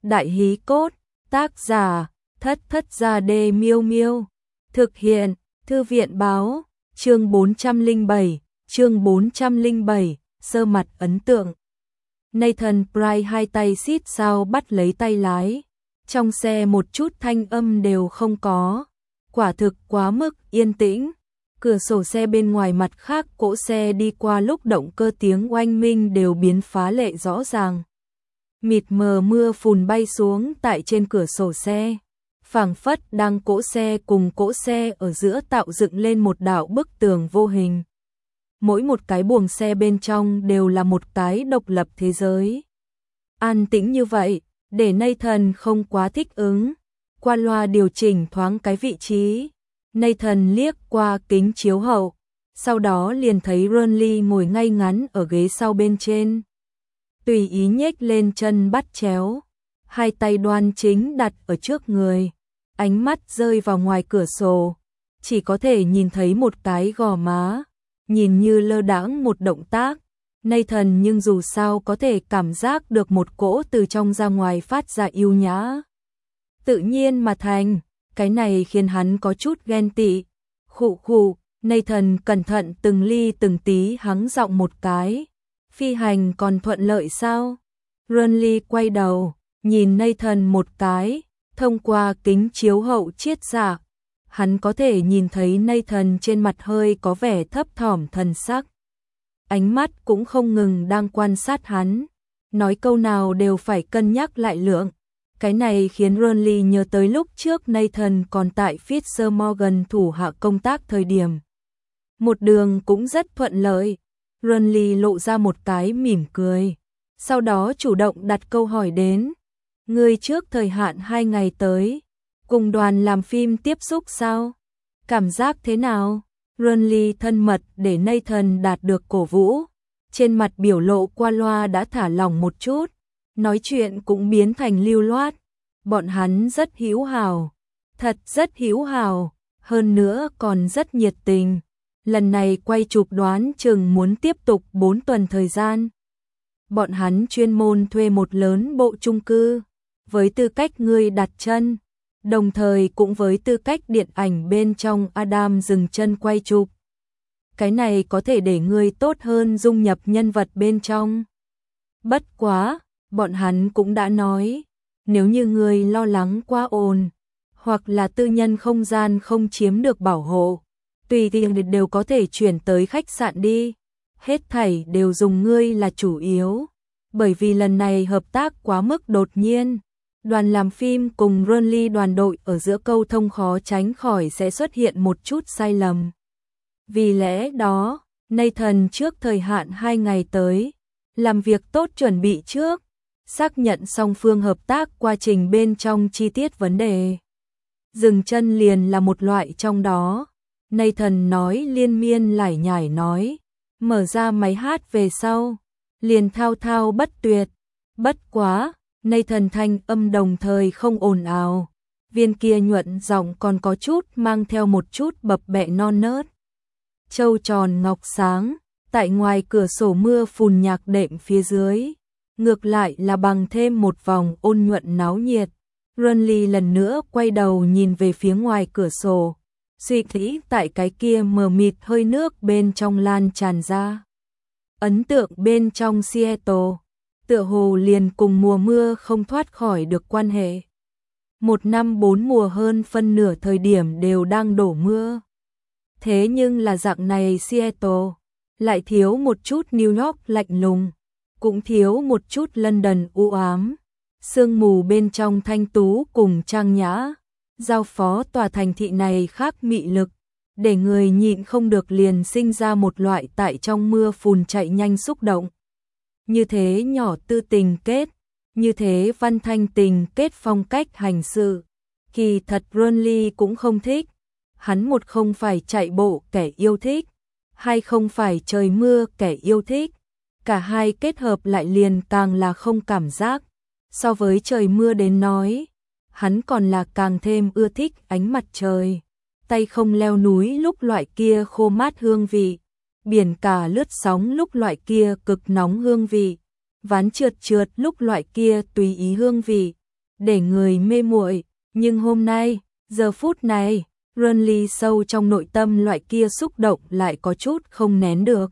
Đại hí cốt, tác giả, Thất Thất Gia Đê Miêu Miêu. Thực hiện, Thư viện báo, chương 407, sơ mặt ấn tượng. Nathan Pryce hai tay xít sao bắt lấy tay lái. Trong xe một chút thanh âm đều không có. Quả thực quá mức yên tĩnh. Cửa sổ xe bên ngoài mặt khác cỗ xe đi qua lúc động cơ tiếng oanh minh đều biến phá lệ rõ ràng. Mịt mờ mưa phùn bay xuống tại trên cửa sổ xe. Phảng phất đang cỗ xe cùng cỗ xe ở giữa tạo dựng lên một đạo bức tường vô hình. Mỗi một cái buồng xe bên trong đều là một cái độc lập thế giới. An tĩnh như vậy, để Nathan không quá thích ứng. Qua loa điều chỉnh thoáng cái vị trí. Nathan liếc qua kính chiếu hậu, sau đó liền thấy Ronly ngồi ngay ngắn ở ghế sau bên trên. Tùy ý nhếch lên chân bắt chéo, hai tay đoan chính đặt ở trước người, ánh mắt rơi vào ngoài cửa sổ, chỉ có thể nhìn thấy một cái gò má, nhìn như lơ đãng một động tác. Nathan nhưng dù sao có thể cảm giác được một cỗ từ trong ra ngoài phát ra yêu nhã. Tự nhiên mà thành, cái này khiến hắn có chút ghen tị. Khụ khụ, Nathan cẩn thận từng ly từng tí hắng giọng một cái. Phi hành còn thuận lợi sao? Ronly quay đầu, nhìn Nathan một cái, thông qua kính chiếu hậu chiết xạ. Hắn có thể nhìn thấy Nathan trên mặt hơi có vẻ thấp thỏm thần sắc. Ánh mắt cũng không ngừng đang quan sát hắn, nói câu nào đều phải cân nhắc lại lượng. Cái này khiến Ronly nhớ tới lúc trước Nathan còn tại Fisher Morgan thủ hạ công tác thời điểm. Một đường cũng rất thuận lợi. Ronly lộ ra một cái mỉm cười, sau đó chủ động đặt câu hỏi đến. Ngươi trước thời hạn 2 ngày tới, cùng đoàn làm phim tiếp xúc sao? Cảm giác thế nào? Ronly thân mật để Nathan đạt được cổ vũ. Trên mặt biểu lộ qua loa đã thả lỏng một chút, nói chuyện cũng biến thành lưu loát. Bọn hắn rất hữu hảo, thật rất hữu hảo, hơn nữa còn rất nhiệt tình. Lần này quay chụp đoán chừng muốn tiếp tục 4 tuần thời gian. Bọn hắn chuyên môn thuê một lớn bộ chung cư, với tư cách ngươi đặt chân, đồng thời cũng với tư cách điện ảnh bên trong Adam dừng chân quay chụp. Cái này có thể để ngươi tốt hơn dung nhập nhân vật bên trong. Bất quá, bọn hắn cũng đã nói, nếu như ngươi lo lắng quá ồn, hoặc là tư nhân không gian không chiếm được bảo hộ, tùy tiện đều có thể chuyển tới khách sạn đi. Hết thảy đều dùng ngươi là chủ yếu, bởi vì lần này hợp tác quá mức đột nhiên. Đoàn làm phim cùng Ronly đoàn đội ở giữa câu thông khó tránh khỏi sẽ xuất hiện một chút sai lầm. Vì lẽ đó, Nathan trước thời hạn 2 ngày tới, làm việc tốt chuẩn bị trước, xác nhận song phương hợp tác quá trình bên trong chi tiết vấn đề. Dừng chân liền là một loại trong đó. Nathan nói liên miên lải nhải nói, mở ra máy hát về sau, liền thao thao bất tuyệt. Bất quá, Nathan thanh âm đồng thời không ồn ào, viên kia nhuận giọng còn có chút mang theo một chút bập bẹ non nớt. Châu tròn ngọc sáng, tại ngoài cửa sổ mưa phùn nhạc đệm phía dưới, ngược lại là bằng thêm một vòng ôn nhuận náo nhiệt. Ronly lần nữa quay đầu nhìn về phía ngoài cửa sổ, suy nghĩ tại cái kia mờ mịt hơi nước bên trong lan tràn ra. Ấn tượng bên trong Seattle, tựa hồ liền cùng mùa mưa không thoát khỏi được quan hệ. Một năm 4 mùa hơn phân nửa thời điểm đều đang đổ mưa. Thế nhưng là dạng này Seattle, lại thiếu một chút New York lạnh lùng, cũng thiếu một chút London u ám. Sương mù bên trong thanh tú cùng trang nhã, giao phó tòa thành thị này khác mị lực, để người nhịn không được liền sinh ra một loại tại trong mưa phùn chạy nhanh xúc động. Như thế nhỏ tư tình kết, như thế văn thanh tình kết phong cách hành sự, kỳ thật Ronly cũng không thích. Hắn một không phải chạy bộ kẻ yêu thích, hai không phải trời mưa kẻ yêu thích, cả hai kết hợp lại liền càng là không cảm giác. So với trời mưa đến nói, hắn còn là càng thêm ưa thích ánh mặt trời, tay không leo núi lúc loại kia khô mát hương vị, biển cả lướt sóng lúc loại kia cực nóng hương vị, ván trượt trượt lúc loại kia tùy ý hương vị, để người mê muội, nhưng hôm nay, giờ phút này, Renly sâu trong nội tâm loại kia xúc động lại có chút không nén được.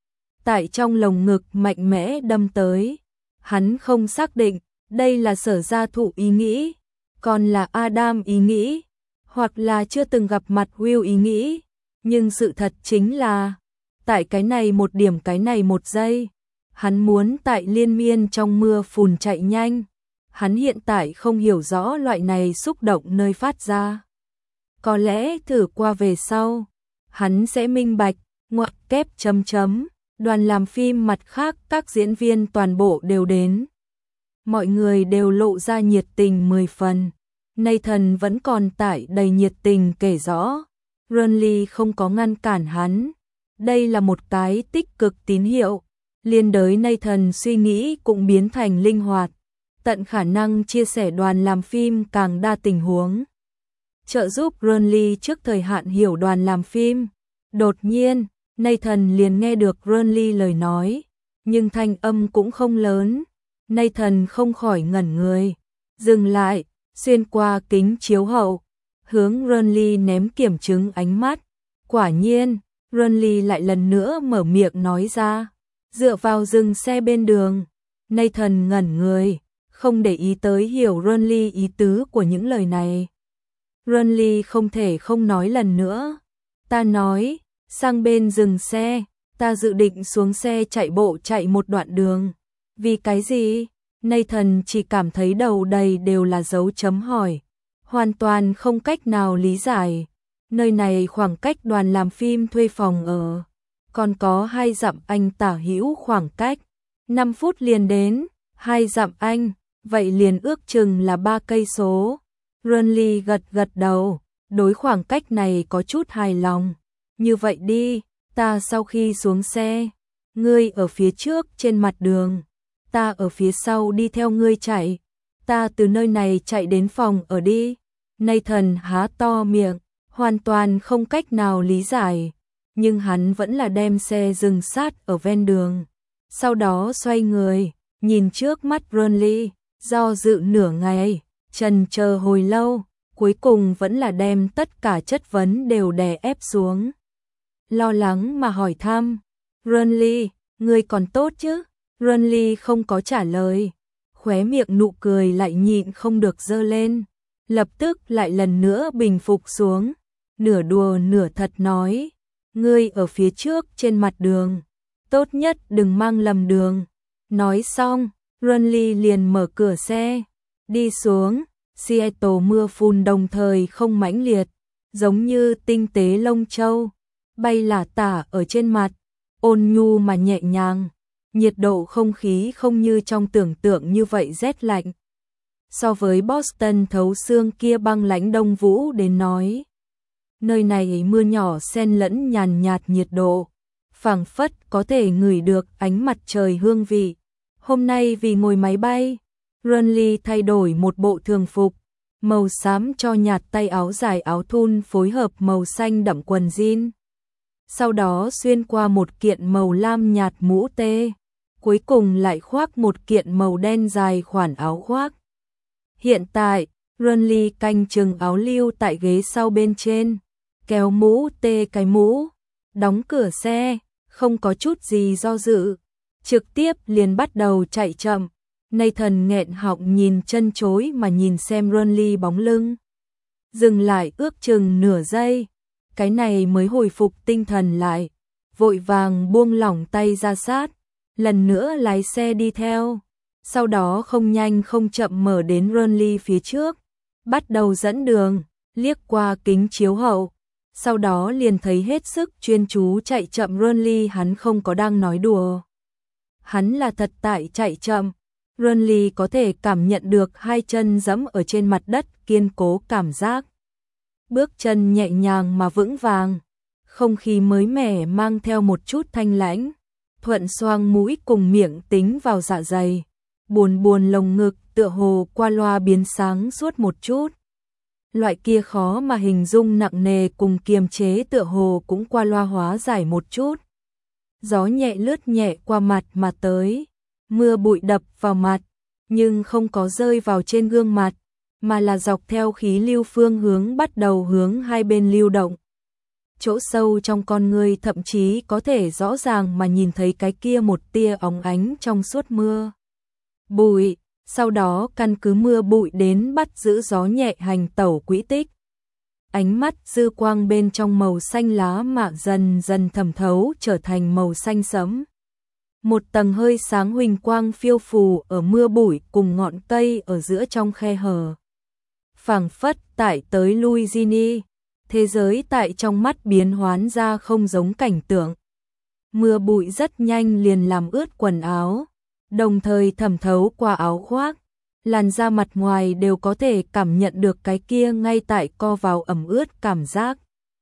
Tại trong lồng ngực mạnh mẽ đâm tới, hắn không xác định đây là Sở Gia Thụ ý nghĩ, còn là Adam ý nghĩ, hoặc là chưa từng gặp mặt Will ý nghĩ, nhưng sự thật chính là, tại cái này một điểm cái này một giây, hắn muốn tại liên miên trong mưa phùn chạy nhanh. Hắn hiện tại không hiểu rõ loại này xúc động nơi phát ra. Có lẽ thử qua về sau, hắn sẽ minh bạch, ngoặc kép chấm chấm, đoàn làm phim mặt khác các diễn viên toàn bộ đều đến. Mọi người đều lộ ra nhiệt tình 10 phần. Nathan vẫn còn tải đầy nhiệt tình kể rõ. Renly không có ngăn cản hắn. Đây là một cái tích cực tín hiệu. Liên đới Nathan suy nghĩ cũng biến thành linh hoạt. Tận khả năng chia sẻ đoàn làm phim càng đa tình huống. Trợ giúp Renly trước thời hạn hiểu đoàn làm phim. Đột nhiên, Nathan liền nghe được Renly lời nói, nhưng thanh âm cũng không lớn. Nathan không khỏi ngẩn người, dừng lại, xuyên qua kính chiếu hậu, hướng Renly ném kiểm chứng ánh mắt. Quả nhiên, Renly lại lần nữa mở miệng nói ra, dựa vào dừng xe bên đường. Nathan ngẩn người, không để ý tới hiểu Renly ý tứ của những lời này. Renly không thể không nói lần nữa. Ta nói, sang bên dừng xe, ta dự định xuống xe chạy bộ chạy một đoạn đường. Vì cái gì? Nathan chỉ cảm thấy đầu đầy đều là dấu chấm hỏi. Hoàn toàn không cách nào lý giải. Nơi này khoảng cách đoàn làm phim thuê phòng ở. Còn có 2 dặm anh tả hữu khoảng cách. 5 phút liền đến, 2 dặm anh, vậy liền ước chừng là 3 cây số. Renly gật gật đầu, đối khoảng cách này có chút hài lòng. Như vậy đi, ta sau khi xuống xe, ngươi ở phía trước trên mặt đường, ta ở phía sau đi theo ngươi chạy, ta từ nơi này chạy đến phòng ở đi. Nathan há to miệng, hoàn toàn không cách nào lý giải, nhưng hắn vẫn là đem xe dừng sát ở ven đường. Sau đó xoay người, nhìn trước mắt Renly, do dự nửa ngày, trần chờ hồi lâu, cuối cùng vẫn là đem tất cả chất vấn đều đè ép xuống. Lo lắng mà hỏi thăm, Renly, ngươi còn tốt chứ? Renly không có trả lời, khóe miệng nụ cười lại nhịn không được dơ lên, lập tức lại lần nữa bình phục xuống, nửa đùa nửa thật nói, ngươi ở phía trước trên mặt đường, tốt nhất đừng mang lầm đường. Nói xong, Renly liền mở cửa xe, đi xuống. Seattle mưa phùn đồng thời không mãnh liệt, giống như tinh tế lông châu, bay lả tả ở trên mặt, ôn nhu mà nhẹ nhàng, nhiệt độ không khí không như trong tưởng tượng như vậy rét lạnh. So với Boston thấu xương kia băng lãnh đông vũ đến nói, nơi này mưa nhỏ xen lẫn nhàn nhạt nhiệt độ, phảng phất có thể ngửi được ánh mặt trời hương vị. Hôm nay vì ngồi máy bay, Renly thay đổi một bộ thường phục, màu xám cho nhạt tay áo dài áo thun phối hợp màu xanh đậm quần jean. Sau đó xuyên qua một kiện màu lam nhạt mũ tê, cuối cùng lại khoác một kiện màu đen dài khoản áo khoác. Hiện tại, Renly canh chừng áo lưu tại ghế sau bên trên, kéo mũ tê cái mũ, đóng cửa xe, không có chút gì do dự, trực tiếp liền bắt đầu chạy chậm. Nathan nghẹn họng nhìn chân chối mà nhìn xem Renly bóng lưng. Dừng lại ước chừng nửa giây, cái này mới hồi phục tinh thần lại, vội vàng buông lỏng tay ra sát, lần nữa lái xe đi theo. Sau đó không nhanh không chậm mở đến Renly phía trước, bắt đầu dẫn đường, liếc qua kính chiếu hậu. Sau đó liền thấy hết sức chuyên chú chạy chậm Renly, hắn không có đang nói đùa. Hắn là thật tại chạy chậm. Renly có thể cảm nhận được 2 chân giẫm ở trên mặt đất kiên cố cảm giác. Bước chân nhẹ nhàng mà vững vàng, không khí mới mẻ mang theo một chút thanh lãnh, thuận xoang mũi cùng miệng tính vào dạ dày. Buồn buồn lồng ngực tựa hồ qua loa biến sáng suốt một chút. Loại kia khó mà hình dung nặng nề cùng kiềm chế tựa hồ cũng qua loa hóa giải một chút. Gió nhẹ lướt nhẹ qua mặt mà tới, mưa bụi đập vào mặt, nhưng không có rơi vào trên gương mặt, mà là dọc theo khí lưu phương hướng bắt đầu hướng hai bên lưu động. Chỗ sâu trong con người thậm chí có thể rõ ràng mà nhìn thấy cái kia một tia óng ánh trong suốt mưa bụi, sau đó căn cứ mưa bụi đến bắt giữ gió nhẹ hành tẩu quỹ tích. Ánh mắt dư quang bên trong màu xanh lá mạ dần dần thẩm thấu trở thành màu xanh sẫm. Một tầng hơi sáng huỳnh quang phiêu phù ở mưa bụi cùng ngọn cây ở giữa trong khe hở. Phảng phất tại tới Louisiana, thế giới tại trong mắt biến hóa ra không giống cảnh tượng. Mưa bụi rất nhanh liền làm ướt quần áo, đồng thời thẩm thấu qua áo khoác, làn da mặt ngoài đều có thể cảm nhận được cái kia ngay tại co vào ẩm ướt cảm giác.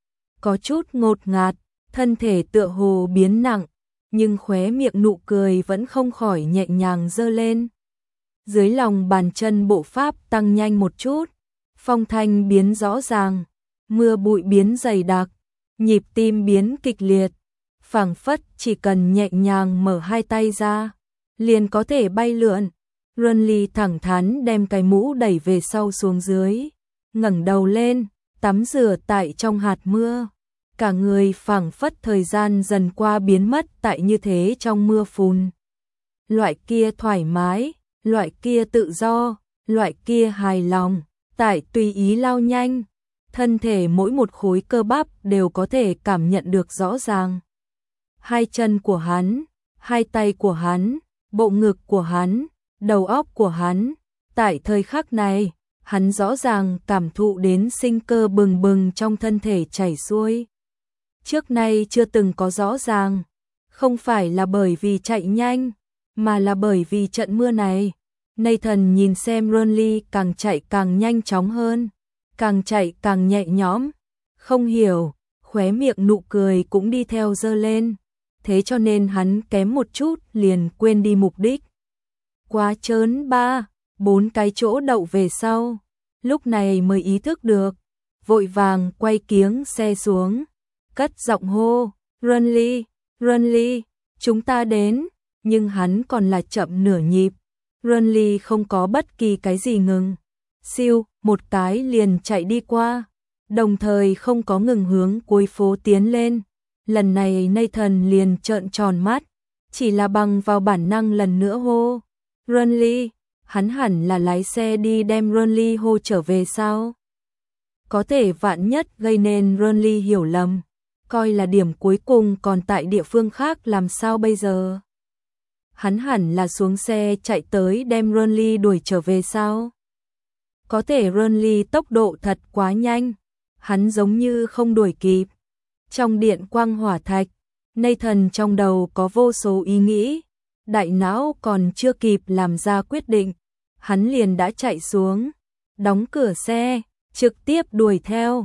Có chút ngột ngạt, thân thể tựa hồ biến nặng, nhưng khóe miệng nụ cười vẫn không khỏi nhẹ nhàng dơ lên. Dưới lòng bàn chân bộ pháp tăng nhanh một chút, phong thanh biến rõ ràng, mưa bụi biến dày đặc, nhịp tim biến kịch liệt, phảng phất chỉ cần nhẹ nhàng mở hai tay ra, liền có thể bay lượn. Runly thẳng thắn đem cái mũ đẩy về sau xuống dưới, ngẩng đầu lên, tắm rửa tại trong hạt mưa. Cả người phảng phất thời gian dần qua biến mất tại như thế trong mưa phùn. Loại kia thoải mái, loại kia tự do, loại kia hài lòng, tại tùy ý lao nhanh. Thân thể mỗi một khối cơ bắp đều có thể cảm nhận được rõ ràng. Hai chân của hắn, hai tay của hắn, bộ ngực của hắn, đầu óc của hắn, tại thời khắc này, hắn rõ ràng cảm thụ đến sinh cơ bừng bừng trong thân thể chảy xuôi. Trước nay chưa từng có rõ ràng, không phải là bởi vì chạy nhanh, mà là bởi vì trận mưa này. Nathan nhìn xem Runly càng chạy càng nhanh chóng hơn, càng chạy càng nhẹ nhõm, không hiểu, khóe miệng nụ cười cũng đi theo dơ lên, thế cho nên hắn kém một chút liền quên đi mục đích. Quá trớn 3-4 cái chỗ đậu về sau, lúc này mới ý thức được, vội vàng quay kiếng xe xuống, cất giọng hô, Runly, Runly, chúng ta đến, nhưng hắn còn là chậm nửa nhịp, Runly không có bất kỳ cái gì ngừng, siêu, một cái liền chạy đi qua, đồng thời không có ngừng hướng cuối phố tiến lên, lần này Nathan liền trợn tròn mắt, chỉ là bằng vào bản năng lần nữa hô, Runly, hắn hẳn là lái xe đi đem Runly hô trở về sao? Có thể vạn nhất gây nên Runly hiểu lầm, coi là điểm cuối cùng còn tại địa phương khác làm sao bây giờ? Hắn hẳn là xuống xe chạy tới đem Runly đuổi trở về sao? Có thể Runly tốc độ thật quá nhanh, hắn giống như không đuổi kịp. Trong điện quang hỏa thạch, Nathan trong đầu có vô số ý nghĩ, đại não còn chưa kịp làm ra quyết định, hắn liền đã chạy xuống, đóng cửa xe, trực tiếp đuổi theo.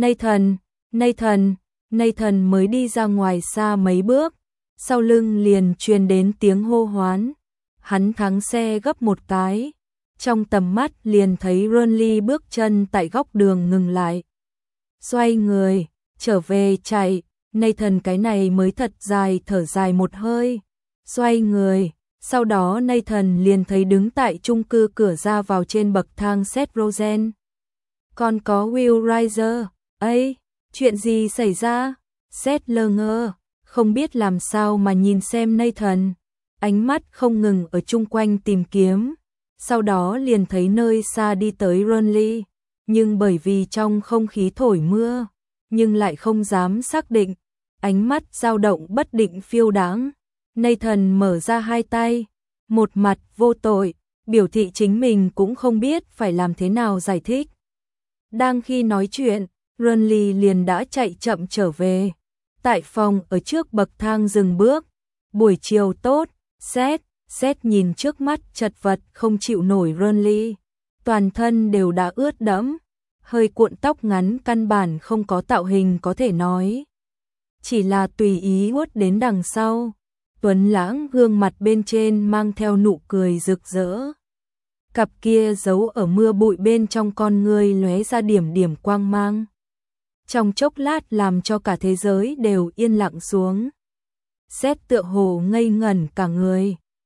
Nathan mới đi ra ngoài xa mấy bước, sau lưng liền truyền đến tiếng hô hoán. Hắn thắng xe gấp một cái, trong tầm mắt liền thấy Runly bước chân tại góc đường ngừng lại. Xoay người, trở về chạy, Nathan cái này mới thật dài thở dài một hơi. Xoay người, sau đó Nathan liền thấy đứng tại chung cư cửa ra vào trên bậc thang Seth Rogen. Còn có Will Riser, ấy, chuyện gì xảy ra? Seth lơ ngơ, không biết làm sao mà nhìn xem Nathan, ánh mắt không ngừng ở chung quanh tìm kiếm, sau đó liền thấy nơi xa đi tới Runly, nhưng bởi vì trong không khí thổi mưa, nhưng lại không dám xác định, ánh mắt dao động bất định phiêu đáng. Nathan mở ra hai tay, một mặt vô tội, biểu thị chính mình cũng không biết phải làm thế nào giải thích. Đang khi nói chuyện, Runly liền đã chạy chậm trở về. Tại phòng ở trước bậc thang dừng bước. Buổi chiều tốt, Seth nhìn trước mắt chật vật không chịu nổi Runly. Toàn thân đều đã ướt đẫm, hơi cuộn tóc ngắn căn bản không có tạo hình có thể nói. Chỉ là tùy ý uất đến đằng sau. Tuấn lãng gương mặt bên trên mang theo nụ cười rực rỡ. Cặp kia giấu ở mưa bụi bên trong con ngươi lóe ra điểm điểm quang mang. Trong chốc lát làm cho cả thế giới đều yên lặng xuống. Seth tựa hồ ngây ngẩn cả người,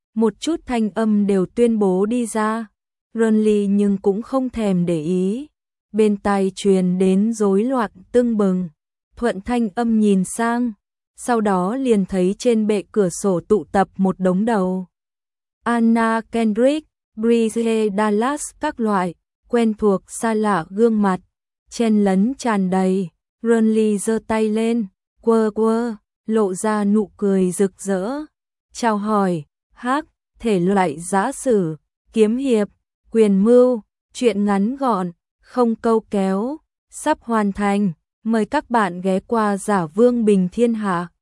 một chút thanh âm đều tuyên bố đi ra. Renly nhưng cũng không thèm để ý. Bên tai truyền đến rối loạn tưng bừng. Thuận thanh âm nhìn sang, sau đó liền thấy trên bệ cửa sổ tụ tập một đống đầu. Anna Kendrick, Bridget Dallas các loại, quen thuộc xa lạ gương mặt, chen lấn tràn đầy. Renly giơ tay lên, quơ quơ, lộ ra nụ cười rực rỡ. Chào hỏi, hát, thể loại giã sử, kiếm hiệp, quyền mưu, truyện ngắn gọn, không câu kéo, sắp hoàn thành. Mời các bạn ghé qua Giả Vương Bình Thiên Hạ.